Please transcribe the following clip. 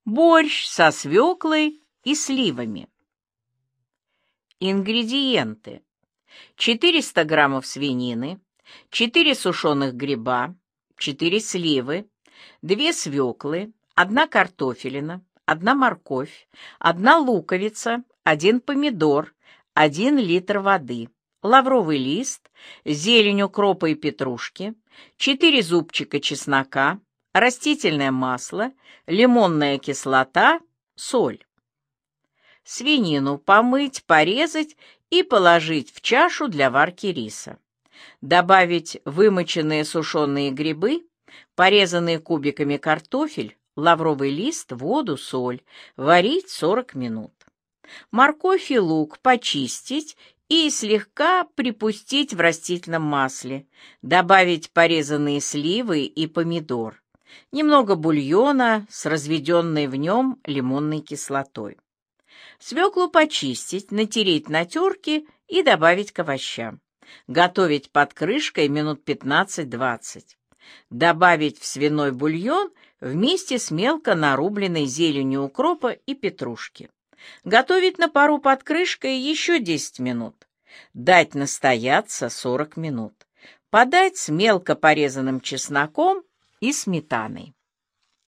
Борщ со свеклой и сливами. Ингредиенты: 400 граммов свинины, 4 сушеных гриба, 4 сливы, 2 свеклы, 1 картофелина, 1 морковь, 1 луковица, 1 помидор, 1 литр воды, лавровый лист, зелень укропа и петрушки, 4 зубчика чеснока, растительное масло, лимонная кислота, соль. Свинину помыть, порезать и положить в чашу для варки риса. Добавить вымоченные сушеные грибы, порезанный кубиками картофель, лавровый лист, воду, соль. Варить 40 минут. Морковь и лук почистить и слегка припустить в растительном масле. Добавить порезанные сливы и помидор. Немного бульона с разведенной в нем лимонной кислотой. Свеклу почистить, натереть на терке и добавить к овощам. Готовить под крышкой минут 15-20. Добавить в свиной бульон вместе с мелко нарубленной зеленью укропа и петрушки. Готовить на пару под крышкой еще 10 минут. Дать настояться 40 минут. Подать с мелко порезанным чесноком и сметаной.